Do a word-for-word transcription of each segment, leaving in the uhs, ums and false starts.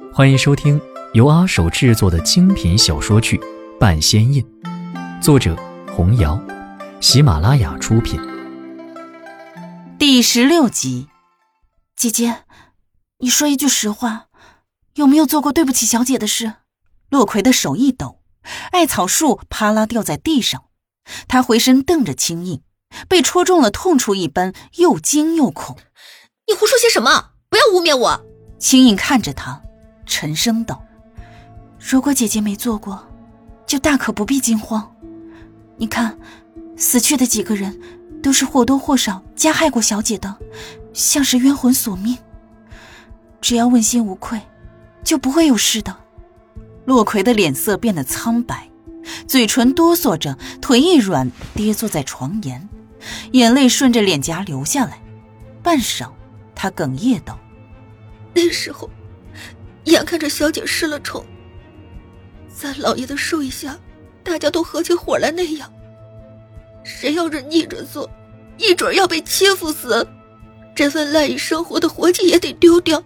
欢迎收听由阿手制作的精品小说剧《半仙印》，作者红瑶，喜马拉雅出品。 第十六集。姐姐，你说一句实话，有没有做过对不起小姐的事？洛葵的手一抖，艾草树啪啦掉在地上，他回身瞪着青印，被戳中了痛处一般，又惊又恐。 你胡说些什么？不要污蔑我！ 青印看着他，沉声道：如果姐姐没做过，就大可不必惊慌。你看，死去的几个人都是或多或少加害过小姐的，像是冤魂索命。只要问心无愧，就不会有事的。洛葵的脸色变得苍白，嘴唇哆嗦着，腿一软，跌坐在床沿，眼泪顺着脸颊流下来。半晌，他哽咽道： 那时候眼看着小姐失了宠，在老爷的授意下，大家都合起伙来那样，谁要是逆着做，一准要被欺负死，这份赖以生活的活计也得丢掉。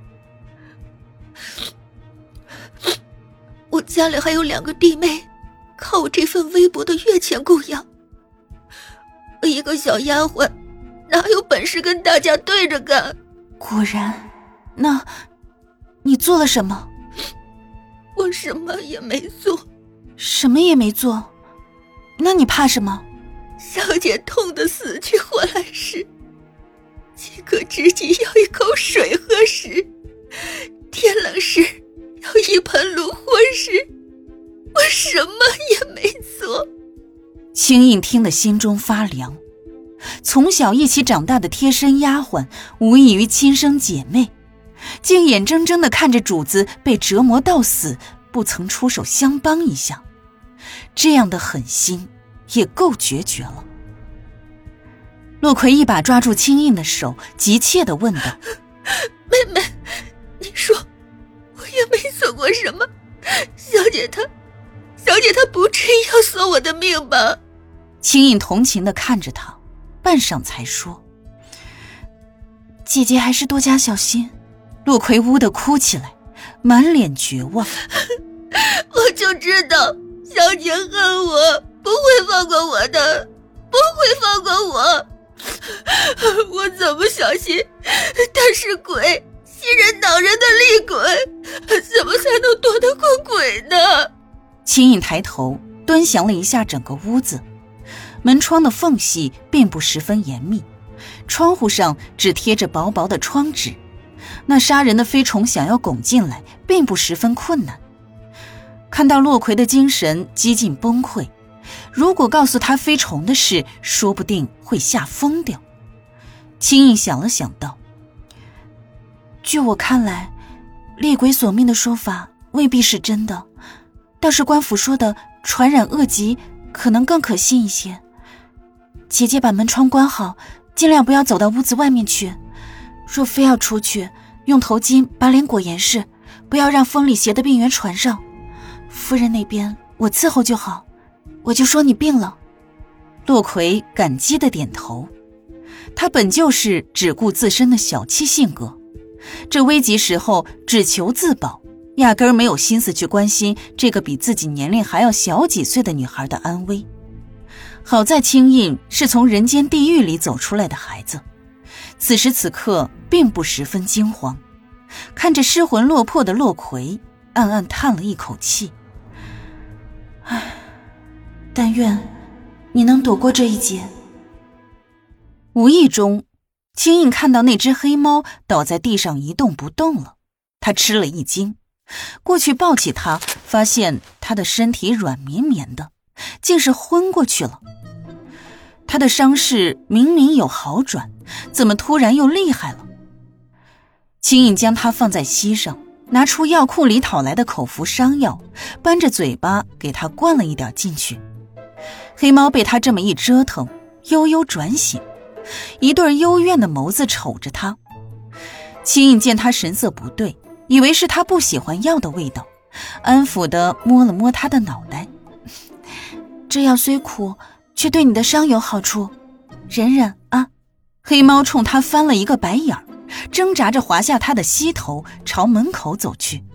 我家里还有两个弟妹，靠我这份微薄的月钱供养，我一个小丫鬟哪有本事跟大家对着干？ 果然，那你做了什么？ 我什么也没做。 什么也没做？那你怕什么？ 小姐痛得死去活来时，饥渴之际要一口水喝时，天冷时要一盆炉火时，我什么也没做。 青印听得心中发凉，从小一起长大的贴身丫鬟，无异于亲生姐妹，竟眼睁睁地看着主子被折磨到死，不曾出手相帮一下，这样的狠心也够决绝了。洛葵一把抓住青印的手，急切地问道： 妹妹，你说我也没做过什么，小姐她小姐她不至于要索我的命吧？ 青印同情地看着他，半晌才说：姐姐还是多加小心。洛葵呜地哭起来，满脸绝望。 我就知道小姐恨我，不会放过我的，不会放过我。我怎么小心她是鬼，吸人恼人的厉鬼，怎么才能躲得过鬼呢？ 青印抬头端详了一下整个屋子，门窗的缝隙并不十分严密，窗户上只贴着薄薄的窗纸，那杀人的飞虫想要拱进来并不十分困难。看到洛葵的精神几近崩溃，如果告诉他飞虫的事，说不定会吓疯掉。青印想了想道：据我看来，厉鬼索命的说法未必是真的，倒是官府说的传染恶疾可能更可信一些。姐姐把门窗关好，尽量不要走到屋子外面去，若非要出去，用头巾把脸裹严实，不要让风里邪的病源传上。夫人那边我伺候就好，我就说你病了。洛葵感激地点头，他本就是只顾自身的小气性格，这危急时候只求自保，压根儿没有心思去关心这个比自己年龄还要小几岁的女孩的安危。好在青印是从人间地狱里走出来的孩子，此时此刻并不十分惊慌，看着失魂落魄的洛葵，暗暗叹了一口气。唉，但愿你能躲过这一劫。无意中，青印看到那只黑猫倒在地上一动不动了，他吃了一惊，过去抱起它，发现它的身体软绵绵的，竟是昏过去了。他的伤势明明有好转，怎么突然又厉害了？青印将它放在膝上，拿出药库里讨来的口服伤药，扳着嘴巴给它灌了一点进去。黑猫被他这么一折腾，悠悠转醒，一对幽怨的眸子瞅着他。青印见他神色不对，以为是他不喜欢药的味道，安抚地摸了摸他的脑袋。这药虽苦，却对你的伤有好处，忍忍啊。黑猫冲他翻了一个白眼儿，挣扎着滑下他的膝头，朝门口走去。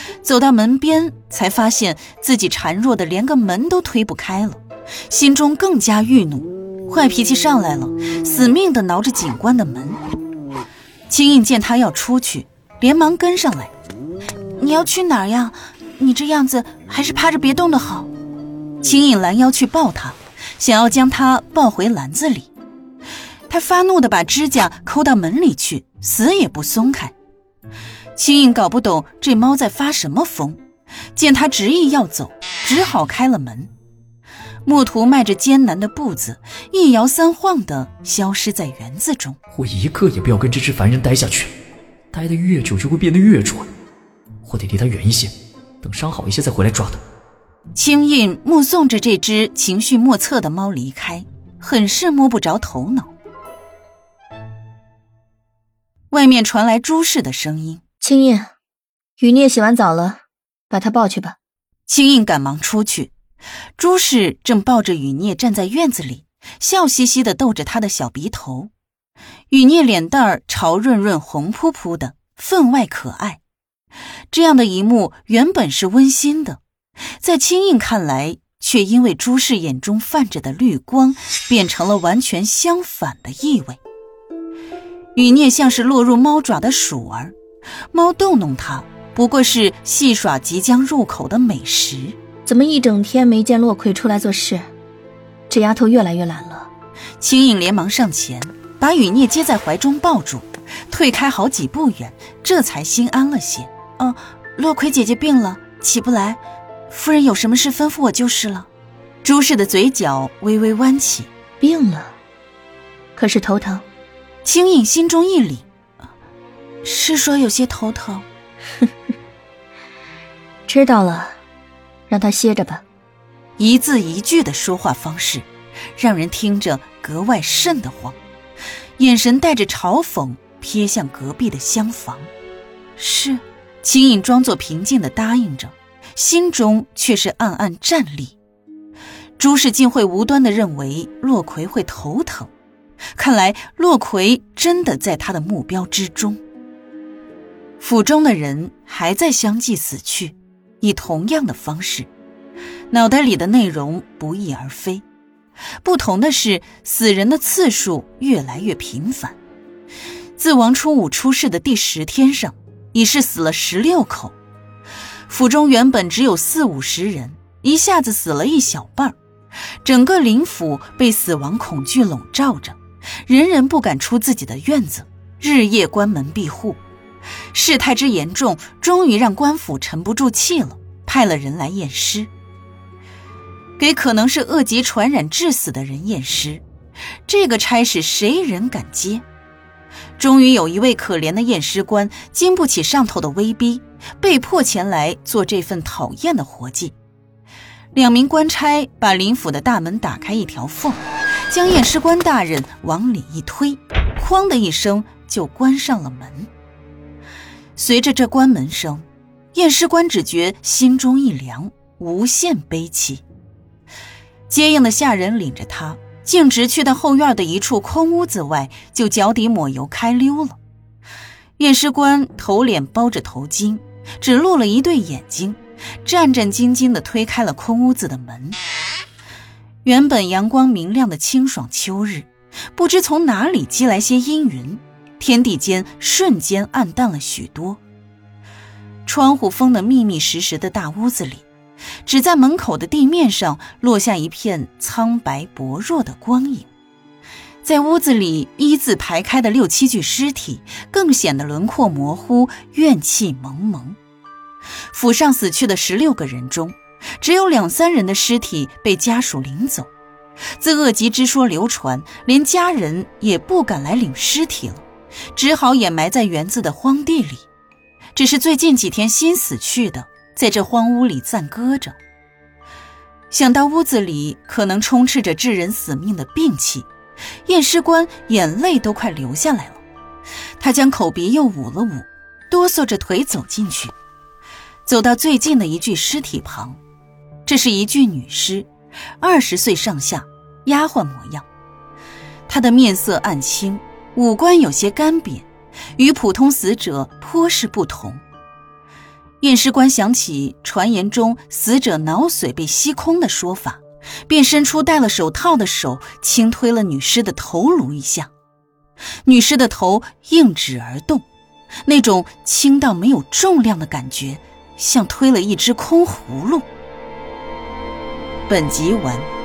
走到门边，才发现自己孱弱的连个门都推不开了，心中更加郁怒，坏脾气上来了，死命地挠着警官的门。青印见他要出去，连忙跟上来。你要去哪儿呀？你这样子还是趴着别动的好。青印拦腰去抱他，想要将他抱回篮子里。他发怒地把指甲抠到门里去，死也不松开。青印搞不懂这猫在发什么疯，见他执意要走，只好开了门。牧徒迈着艰难的步子，一摇三晃地消失在园子中。 我一刻也不要跟这只烦人待下去，待得越久就会变得越蠢。我得离他远一些，等伤好一些再回来抓他。 青印目送着这只情绪莫测的猫离开，很是摸不着头脑。外面传来朱氏的声音： 青印，雨孽洗完澡了，把他抱去吧。 青印赶忙出去，朱氏正抱着雨孽站在院子里，笑嘻嘻地逗着他的小鼻头。雨孽脸蛋儿潮润润红扑扑的，分外可爱。这样的一幕原本是温馨的，在青印看来，却因为朱氏眼中泛着的绿光，变成了完全相反的意味。雨孽像是落入猫爪的鼠儿，猫逗弄它，不过是戏耍即将入口的美食。 怎么一整天没见洛葵出来做事？这丫头越来越懒了。 青印连忙上前，把雨孽接在怀中抱住，退开好几步远，这才心安了些。哦，洛葵姐姐病了，起不来，夫人有什么事吩咐我就是了。朱氏的嘴角微微弯起。 病了？可是头疼？ 青印心中一凛，是说有些头疼。 知道了，让他歇着吧。 一字一句的说话方式，让人听着格外瘆得慌，眼神带着嘲讽，瞥向隔壁的厢房。是。青印装作平静地答应着，心中却是暗暗战栗。朱氏竟会无端地认为洛葵会头疼，看来洛葵真的在他的目标之中。府中的人还在相继死去，以同样的方式，脑袋里的内容不翼而飞。不同的是，死人的次数越来越频繁。自王初五出事的第十天上，已是死了十六口。府中原本只有四五十人，一下子死了一小半，整个林府被死亡恐惧笼罩着，人人不敢出自己的院子，日夜关门闭户。事态之严重，终于让官府沉不住气了，派了人来验尸，给可能是恶疾传染致死的人验尸。这个差事谁人敢接？终于有一位可怜的验尸官经不起上头的威逼，被迫前来做这份讨厌的活计。两名官差把林府的大门打开一条缝，将验尸官大人往里一推，哐的一声就关上了门。随着这关门声，验尸官只觉心中一凉，无限悲戚。接应的下人领着他径直去到后院的一处空屋子外，就脚底抹油开溜了。验尸官头脸包着头巾，只露了一对眼睛，战战兢兢地推开了空屋子的门。原本阳光明亮的清爽秋日，不知从哪里积来些阴云，天地间瞬间暗淡了许多。窗户封得密密实实的大屋子里，只在门口的地面上落下一片苍白薄弱的光影。在屋子里一字排开的六七具尸体更显得轮廓模糊，怨气蒙蒙。府上死去的十六个人中，只有两三人的尸体被家属领走。自恶疾之说流传，连家人也不敢来领尸体了，只好掩埋在园子的荒地里。只是最近几天新死去的，在这荒屋里暂搁着。想到屋子里可能充斥着致人死命的病气，验尸官眼泪都快流下来了。他将口鼻又捂了捂，哆嗦着腿走进去，走到最近的一具尸体旁。这是一具女尸，二十岁上下，丫鬟模样。她的面色暗青，五官有些干瘪，与普通死者颇是不同。 验尸官想起传言中死者脑髓被吸空的说法，便伸出戴了手套的手轻推了女尸的头颅一下，女尸的头硬直而动，那种轻到没有重量的感觉，像推了一只空葫芦。本集完。